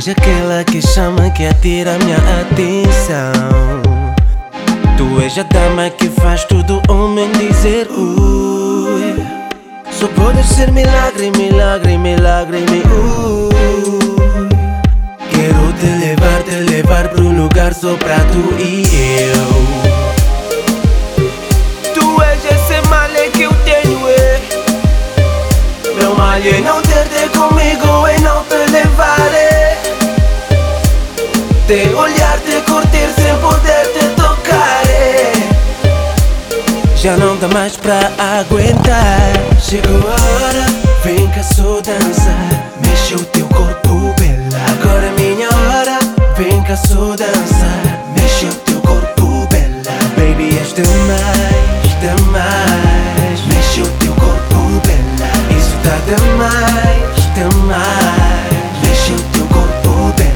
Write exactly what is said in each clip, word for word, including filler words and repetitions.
és aquela que chama, que atira a minha atenção. Tu és a dama que faz todo homem dizer ui. Só podes ser milagre, milagre, milagre, mi ui. Quero te levar, te levar pro lugar só pra tu e eu. Tu és esse male que eu tenho, é. Meu mal é não ter-te comigo e não te levar, é. Te olhar, te curtir sem poder te tocar, é. Já não dá mais pra aguentar. Chegou a hora, vem cá só dançar. Mexe o teu corpo, bela. Agora é minha hora, vem cá só dançar. Mexe o teu corpo, bela. Baby, és demais, demais. Mexe o teu corpo, bela. Isso tá demais, demais. Mexe o teu corpo, bela.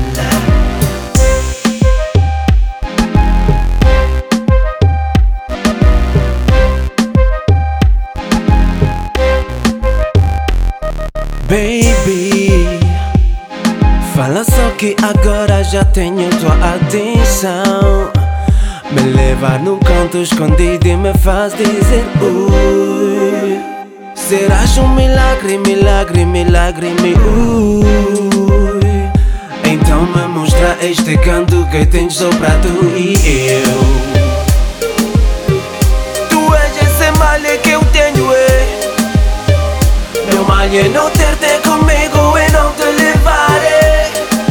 Baby, fala só que agora já tenho tua atenção. Me levar num canto escondido e me faz dizer ui. Serás um milagre, milagre, milagre, mi ui. Então me mostra este canto que tens só pra tu e eu. Tu és esse mal que eu tenho, é. Meu mal é não ter-te comigo e não te levar, é.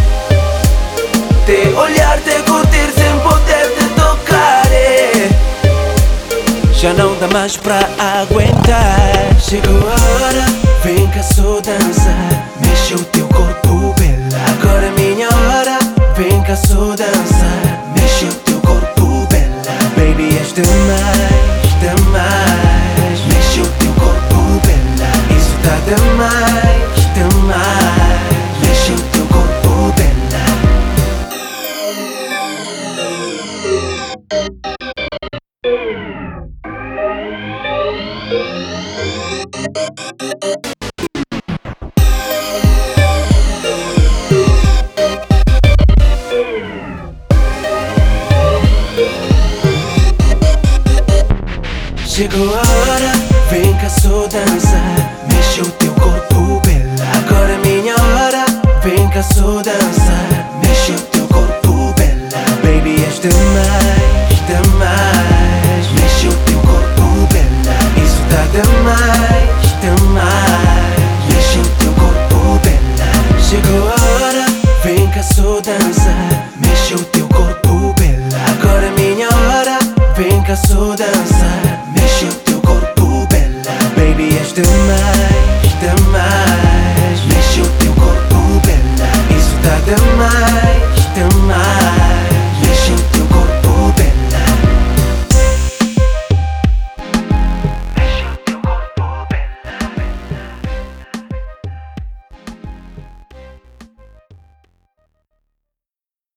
Te olhar, te curtir sem poder te tocar, é. Já não dá mais pra aguentar. Chegou a hora, vem cá só dançar. Mexe o teu corpo, bela. Agora é minha hora, vem cá só dançar. Mexe o teu corpo, bela. Baby, és demais, demais. Mexe o teu corpo, bela. Isso tá demais, demais. Mexe o teu corpo, bela. Chegou a hora, vem cá só dançar. Mexe o teu corpo, bela. Agora é minha hora, vem cá só dançar. Mexe o teu corpo, bela. Baby, és demais.